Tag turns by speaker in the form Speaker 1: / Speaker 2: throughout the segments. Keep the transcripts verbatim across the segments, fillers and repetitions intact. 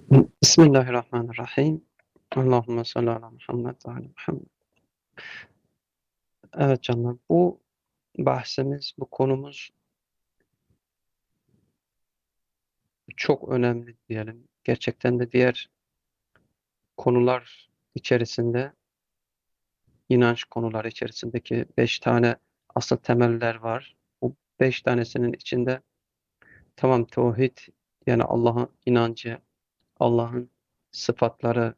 Speaker 1: Bismillahirrahmanirrahim. Allahümme salli ala Muhammed ve ala Muhammed. Evet canım, bu bahsimiz, bu konumuz çok önemli diyelim. Gerçekten de diğer konular içerisinde, inanç konuları içerisindeki beş tane asıl temeller var. Bu beş tanesinin içinde tamam tevhid, yani Allah'ın inancı, Allah'ın sıfatları,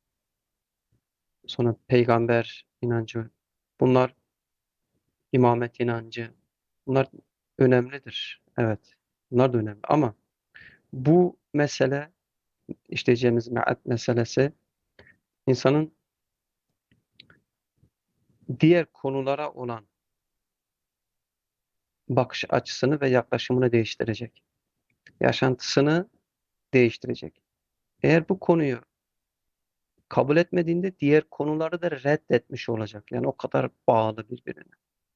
Speaker 1: sonra peygamber inancı, bunlar imamet inancı, bunlar önemlidir. Evet, bunlar da önemli. Ama bu mesele, işleyeceğimiz me'at meselesi, insanın diğer konulara olan bakış açısını ve yaklaşımını değiştirecek. Yaşantısını değiştirecek. Eğer bu konuyu kabul etmediğinde diğer konuları da reddetmiş olacak. Yani o kadar bağlı birbirine.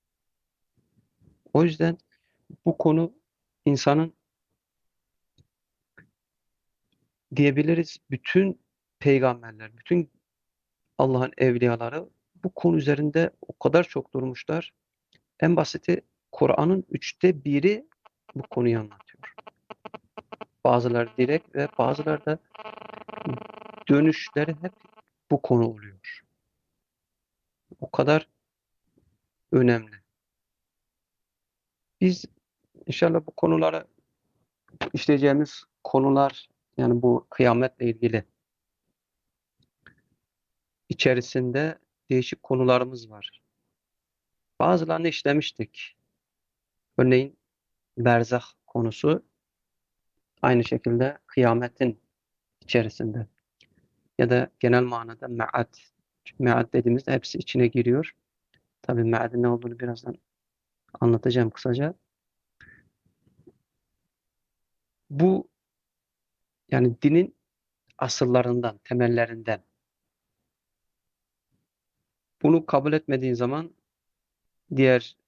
Speaker 1: O yüzden bu konu insanın, diyebiliriz, bütün peygamberler, bütün Allah'ın evliyaları bu konu üzerinde o kadar çok durmuşlar. En basiti, Kur'an'ın üçte biri bu konuyu anlatıyor. Bazıları direkt ve bazıları da dönüşleri hep bu konu oluyor. O kadar önemli. Biz inşallah bu konuları, işleyeceğimiz konular, yani bu kıyametle ilgili içerisinde değişik konularımız var. Bazılarını işlemiştik. Örneğin berzah konusu aynı şekilde kıyametin içerisinde. Ya da genel manada me'at. Çünkü me'at dediğimizde hepsi içine giriyor. Tabii me'adın ne olduğunu birazdan anlatacağım kısaca. Bu, yani dinin asıllarından, temellerinden. Bunu kabul etmediğin zaman diğer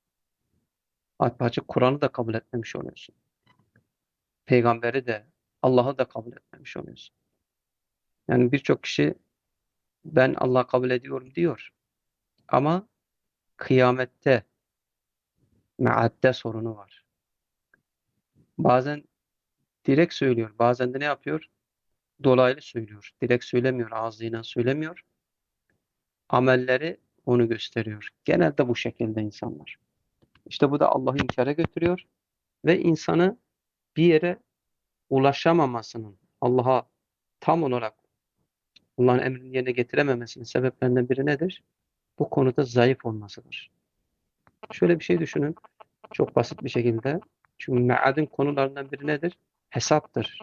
Speaker 1: açık Kur'an'ı da kabul etmemiş oluyorsun. Peygamberi de, Allah'ı da kabul etmemiş oluyorsun. Yani birçok kişi ben Allah'ı kabul ediyorum diyor. Ama kıyamette, me'atte sorunu var. Bazen direkt söylüyor, bazen de ne yapıyor? Dolaylı söylüyor. Direkt söylemiyor, ağzıyla söylemiyor. Amelleri onu gösteriyor. Genelde bu şekilde insanlar. İşte bu da Allah'ı inkara götürüyor ve insanı bir yere ulaşamamasının, Allah'a tam olarak Allah'ın emrini yerine getirememesinin sebeplerinden biri nedir? Bu konuda zayıf olmasıdır. Şöyle bir şey düşünün, çok basit bir şekilde. Çünkü me'adın konularından biri nedir? Hesaptır.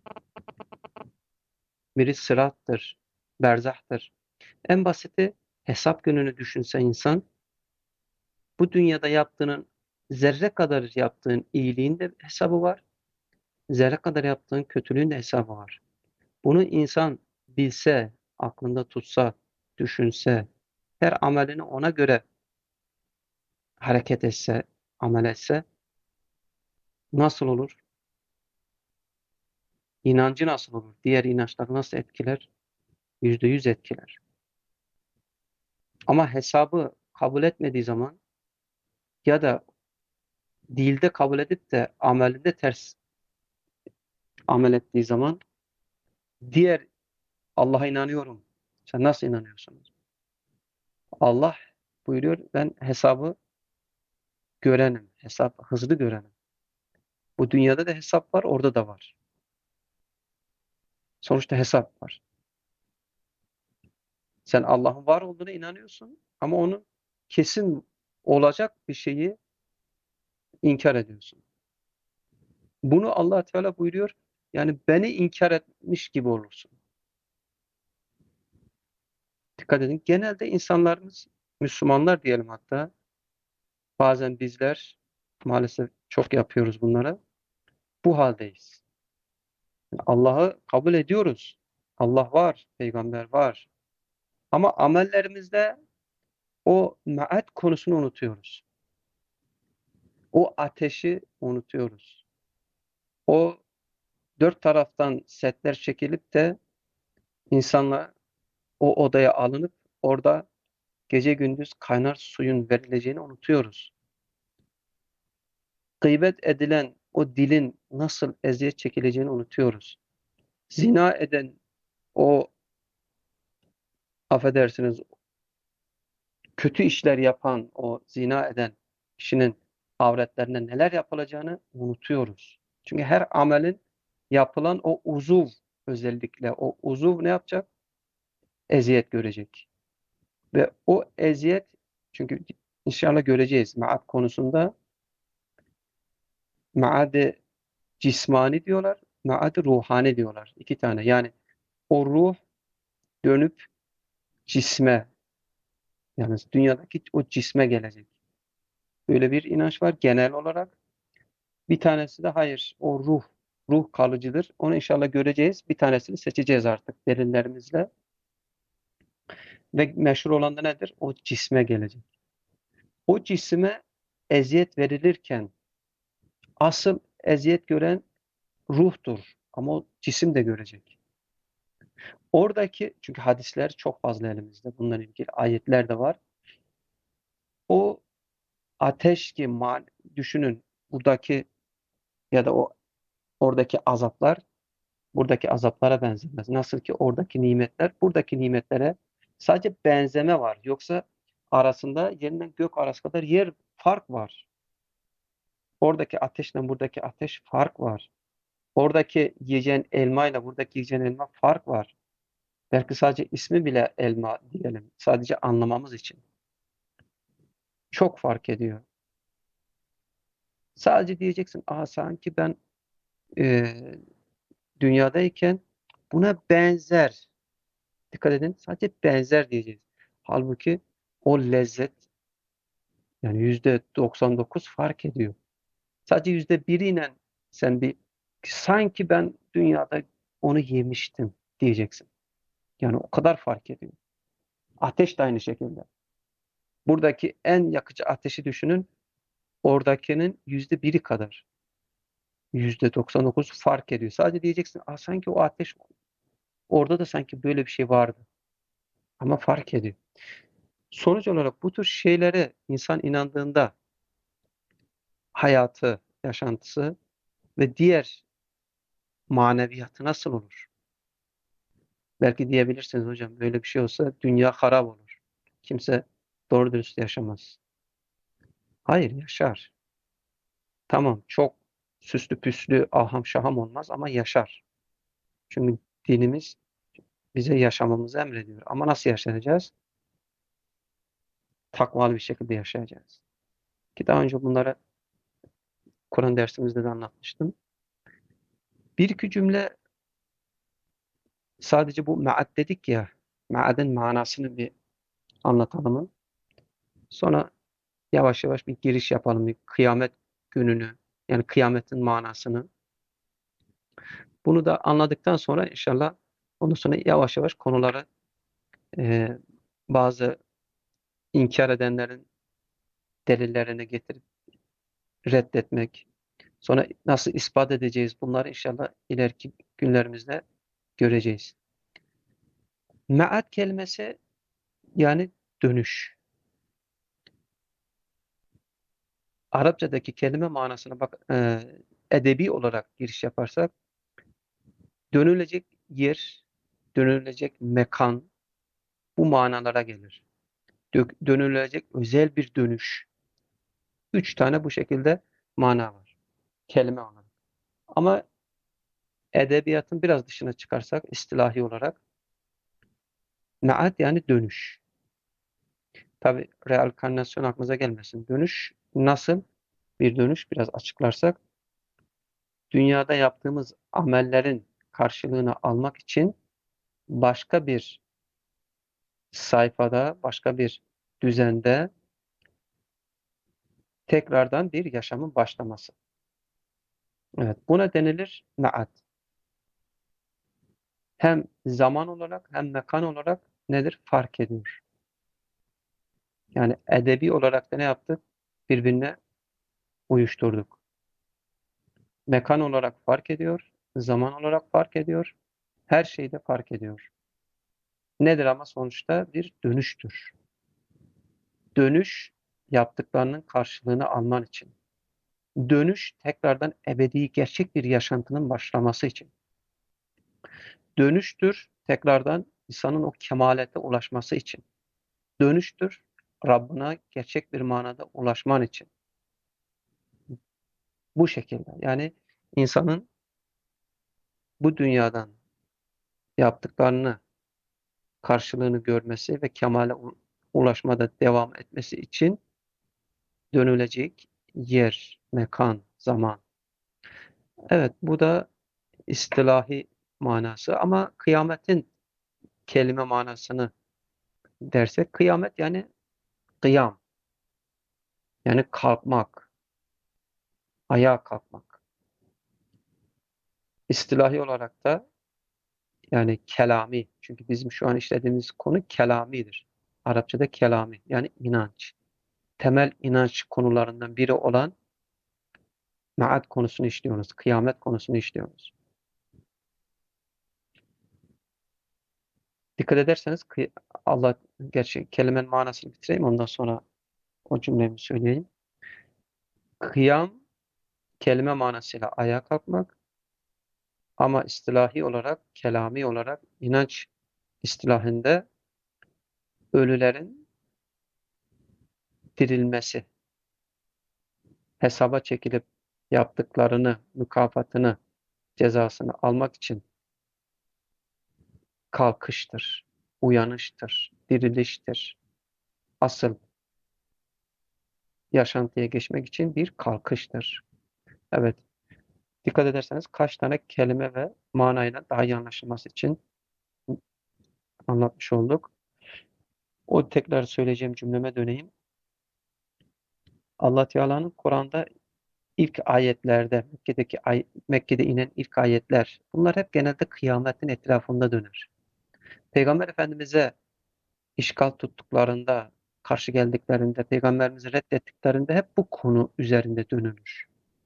Speaker 1: Biri sırattır, berzahtır. En basiti, hesap gününü düşünse insan, bu dünyada yaptığının zerre kadar yaptığın iyiliğin de hesabı var. Zerre kadar yaptığın kötülüğün de hesabı var. Bunu insan bilse, aklında tutsa, düşünse, her amelini ona göre hareket etse, amel etse nasıl olur? İnancı nasıl olur? Diğer inançları nasıl etkiler? Yüzde yüz etkiler. Ama hesabı kabul etmediği zaman ya da dilde kabul edip de amelinde ters amel ettiği zaman, diğer Allah'a inanıyorum. Sen nasıl inanıyorsun? Allah buyuruyor, ben hesabı görenim. Hesap hızlı görenim. Bu dünyada da hesap var, orada da var. Sonuçta hesap var. Sen Allah'ın var olduğuna inanıyorsun ama onun kesin olacak bir şeyi inkar ediyorsun. Bunu Allah Teala buyuruyor. Yani beni inkar etmiş gibi olursun. Dikkat edin. Genelde insanlarımız, Müslümanlar diyelim hatta, bazen bizler maalesef çok yapıyoruz bunları. Bu haldeyiz. Allah'ı kabul ediyoruz. Allah var, peygamber var. Ama amellerimizde o maat konusunu unutuyoruz. O ateşi unutuyoruz. O dört taraftan setler çekilip de insanlar o odaya alınıp orada gece gündüz kaynar suyun verileceğini unutuyoruz. Gıybet edilen o dilin nasıl eziyet çekileceğini unutuyoruz. Zina eden o, affedersiniz, kötü işler yapan, o zina eden kişinin avretlerine neler yapılacağını unutuyoruz. Çünkü her amelin yapılan o uzuv, özellikle o uzuv ne yapacak? Eziyet görecek. Ve o eziyet, çünkü inşallah göreceğiz maat konusunda, maad-ı cismani diyorlar, maad-ı ruhani diyorlar. İki tane. Yani o ruh dönüp cisme, yani dünyadaki o cisme gelecek. Böyle bir inanç var genel olarak. Bir tanesi de hayır, o ruh, ruh kalıcıdır. Onu inşallah göreceğiz. Bir tanesini seçeceğiz artık delillerimizle. Ve meşhur olan da nedir? O cisme gelecek. O cisme eziyet verilirken asıl eziyet gören ruhtur. Ama o cisim de görecek. Oradaki, çünkü hadisler çok fazla elimizde. Bununla ilgili ayetler de var. O ateş ki mal, düşünün buradaki ya da o oradaki azaplar buradaki azaplara benzemez. Nasıl ki oradaki nimetler buradaki nimetlere sadece benzeme var. Yoksa arasında yerinden gök arası kadar yer fark var. Oradaki ateşle buradaki ateş fark var. Oradaki yiyeceğin elma ile buradaki yiyeceğin elma fark var. Belki sadece ismi bile elma diyelim. Sadece anlamamız için. Çok fark ediyor. Sadece diyeceksin, aha sanki ben e, dünyadayken buna benzer. Dikkat edin, sadece benzer diyeceğiz. Halbuki o lezzet, yani yüzde doksan dokuz fark ediyor. Sadece yüzde biriyle sen bir sanki ben dünyada onu yemiştim diyeceksin. Yani o kadar fark ediyor. Ateş de aynı şekilde. Buradaki en yakıcı ateşi düşünün. Oradakinin yüzde biri kadar. Yüzde doksan dokuz fark ediyor. Sadece diyeceksin, ah, sanki o ateş orada da sanki böyle bir şey vardı. Ama fark ediyor. Sonuç olarak bu tür şeylere insan inandığında hayatı, yaşantısı ve diğer maneviyatı nasıl olur? Belki diyebilirsiniz, hocam böyle bir şey olsa dünya harap olur. Kimse doğru dürüst yaşamaz. Hayır, yaşar. Tamam, çok süslü püslü aham şaham olmaz ama yaşar. Çünkü dinimiz bize yaşamamızı emrediyor. Ama nasıl yaşayacağız? Takvalı bir şekilde yaşayacağız. Ki daha önce bunları Kur'an dersimizde de anlatmıştım. Bir iki cümle sadece bu maat dedik ya, maadın manasını bir anlatalım. Sonra yavaş yavaş bir giriş yapalım. Bir kıyamet gününü, yani kıyametin manasını. Bunu da anladıktan sonra inşallah ondan sonra yavaş yavaş konuları, e, bazı inkar edenlerin delillerini getirip reddetmek, sonra nasıl ispat edeceğiz bunları inşallah ileriki günlerimizde göreceğiz. Maat kelimesi yani dönüş. Arapçadaki kelime manasına bak, e, edebi olarak giriş yaparsak dönülecek yer, dönülecek mekan bu manalara gelir. Dö- dönülecek özel bir dönüş. Üç tane bu şekilde mana var. Kelime olarak. Ama edebiyatın biraz dışına çıkarsak istilahi olarak maat yani dönüş. Tabi reenkarnasyon aklınıza gelmesin. Dönüş nasıl bir dönüş biraz açıklarsak dünyada yaptığımız amellerin karşılığını almak için başka bir sayfada, başka bir düzende tekrardan bir yaşamın başlaması. Evet, buna denilir maat. Hem zaman olarak hem mekan olarak nedir? Fark ediyor. Yani edebi olarak da ne yaptık? Birbirine uyuşturduk. Mekan olarak fark ediyor. zaman olarak fark ediyor, her şeyde fark ediyor. Nedir ama sonuçta bir dönüştür. Dönüş yaptıklarının karşılığını alman için. Dönüş tekrardan ebedi gerçek bir yaşantının başlaması için. Dönüştür tekrardan insanın o kemalete ulaşması için. Dönüştür Rabbına gerçek bir manada ulaşman için. Bu şekilde. Yani insanın bu dünyadan yaptıklarını karşılığını görmesi ve kemale ulaşmada devam etmesi için dönülecek yer, mekan, zaman. Evet, bu da istilahi manası ama kıyametin kelime manasını dersek kıyamet yani kıyam yani kalkmak, ayağa kalkmak. İstilahi olarak da yani kelami çünkü bizim şu an işlediğimiz konu kelamidir. Arapçada kelami yani inanç. Temel inanç konularından biri olan maat konusunu işliyoruz. Kıyamet konusunu işliyoruz. Dikkat ederseniz Allah gerçi kelimenin manasını bitireyim ondan sonra o cümlemi söyleyeyim. Kıyam kelime manasıyla ayağa kalkmak ama istilahi olarak, kelami olarak inanç istilahında ölülerin dirilmesi, hesaba çekilip yaptıklarını, mükafatını, cezasını almak için kalkıştır, uyanıştır, diriliştir. Asıl yaşantıya geçmek için bir kalkıştır. Evet, dikkat ederseniz kaç tane kelime ve manayla daha iyi anlaşılması için anlatmış olduk. O tekrar söyleyeceğim cümleme döneyim. Allah Teala'nın Kur'an'da ilk ayetlerde, Mekke'deki ay, Mekke'de inen ilk ayetler, bunlar hep genelde kıyametin etrafında döner. Peygamber Efendimiz'e işgal tuttuklarında, karşı geldiklerinde, Peygamberimizi reddettiklerinde hep bu konu üzerinde dönülür.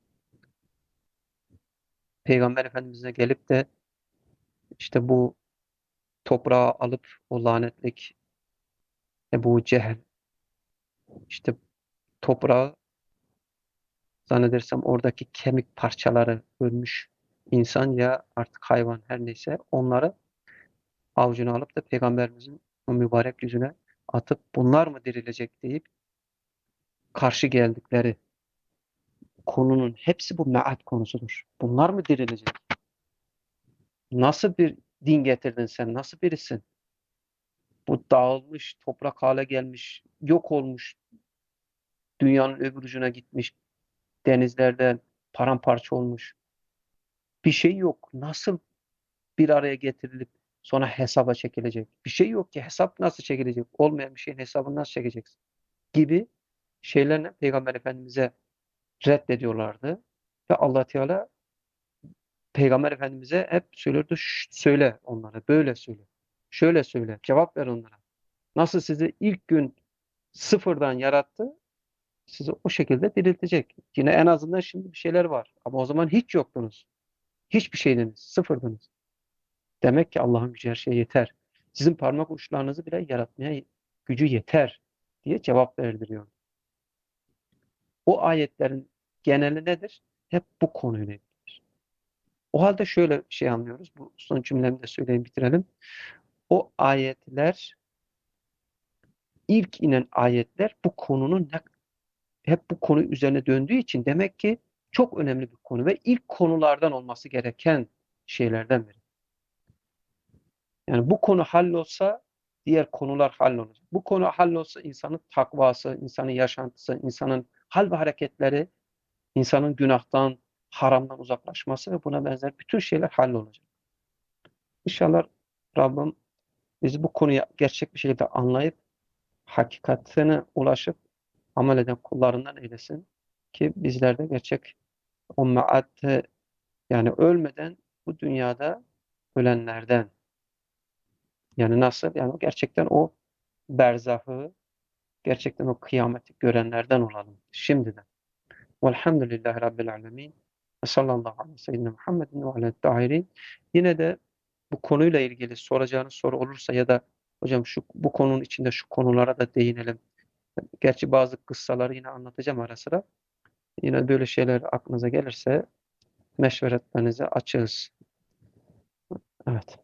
Speaker 1: Peygamber Efendimiz'e gelip de işte bu toprağı alıp o lanetlik Ebu Cehel, işte toprağı zannedersem oradaki kemik parçaları ölmüş insan ya artık hayvan her neyse onları avucuna alıp da Peygamberimizin o mübarek yüzüne atıp bunlar mı dirilecek deyip karşı geldikleri konunun hepsi bu meat konusudur. Bunlar mı dirilecek? Nasıl bir din getirdin sen? Nasıl birisin? Bu dağılmış, toprak hale gelmiş, yok olmuş, dünyanın öbür ucuna gitmiş, denizlerden paramparça olmuş. Bir şey yok. Nasıl bir araya getirilip sonra hesaba çekilecek? Bir şey yok ki hesap nasıl çekilecek? Olmayan bir şeyin hesabını nasıl çekeceksin? Gibi şeylerle Peygamber Efendimiz'e reddediyorlardı. Ve Allah Teala Peygamber Efendimiz'e hep söylüyordu, "Şşt, söyle onlara, böyle söyle. Şöyle söyle, cevap ver onlara. Nasıl sizi ilk gün sıfırdan yarattı, sizi o şekilde diriltecek. Yine en azından şimdi bir şeyler var. Ama o zaman hiç yoktunuz. Hiçbir şeydiniz, sıfırdınız. Demek ki Allah'ın gücü her şeye yeter. Sizin parmak uçlarınızı bile yaratmaya gücü yeter diye cevap verdiriyor. O ayetlerin geneli nedir? Hep bu konuyla. O halde şöyle bir şey anlıyoruz. Bu son cümlemi de söyleyeyim bitirelim. O ayetler, ilk inen ayetler bu konunun ne, hep bu konu üzerine döndüğü için demek ki çok önemli bir konu ve ilk konulardan olması gereken şeylerden biri. Yani bu konu hallolsa diğer konular hallolacak. Bu konu hallolsa insanın takvası, insanın yaşantısı, insanın hal ve hareketleri, insanın günahtan, haramdan uzaklaşması ve buna benzer bütün şeyler hallolacak. İnşallah Rabbim bizi bu konuya gerçek bir şekilde anlayıp hakikatine ulaşıp amel eden kullarından eylesin ki bizler de gerçek o maatte yani ölmeden bu dünyada ölenlerden yani nasıl yani gerçekten o berzahı gerçekten o kıyameti görenlerden olalım şimdiden. Velhamdülillahi Rabbil Alemin. Sallallahu aleyhi ve sellem Muhammedin ve aleyhi tahirin. Yine de bu konuyla ilgili soracağınız soru olursa ya da hocam şu bu konunun içinde şu konulara da değinelim. Gerçi bazı kıssaları yine anlatacağım ara sıra. Yine böyle şeyler aklınıza gelirse meşveretlerinize açığız. Evet.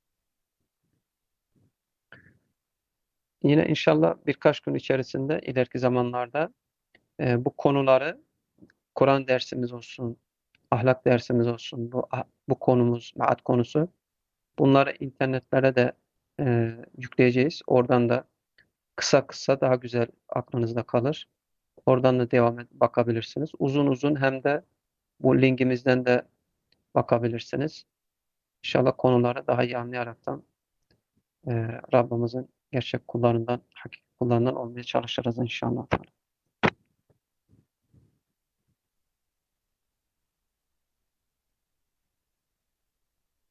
Speaker 1: Yine inşallah birkaç gün içerisinde ileriki zamanlarda e, bu konuları Kur'an dersimiz olsun, ahlak dersimiz olsun, bu bu konumuz, maat konusu. Bunları internetlere de e, yükleyeceğiz. Oradan da kısa kısa daha güzel aklınızda kalır. Oradan da devam et, bakabilirsiniz. Uzun uzun hem de bu linkimizden de bakabilirsiniz. İnşallah konuları daha iyi anlayaraktan e, Rabbimizin gerçek kullarından, hakiki kullarından olmaya çalışırız inşallah.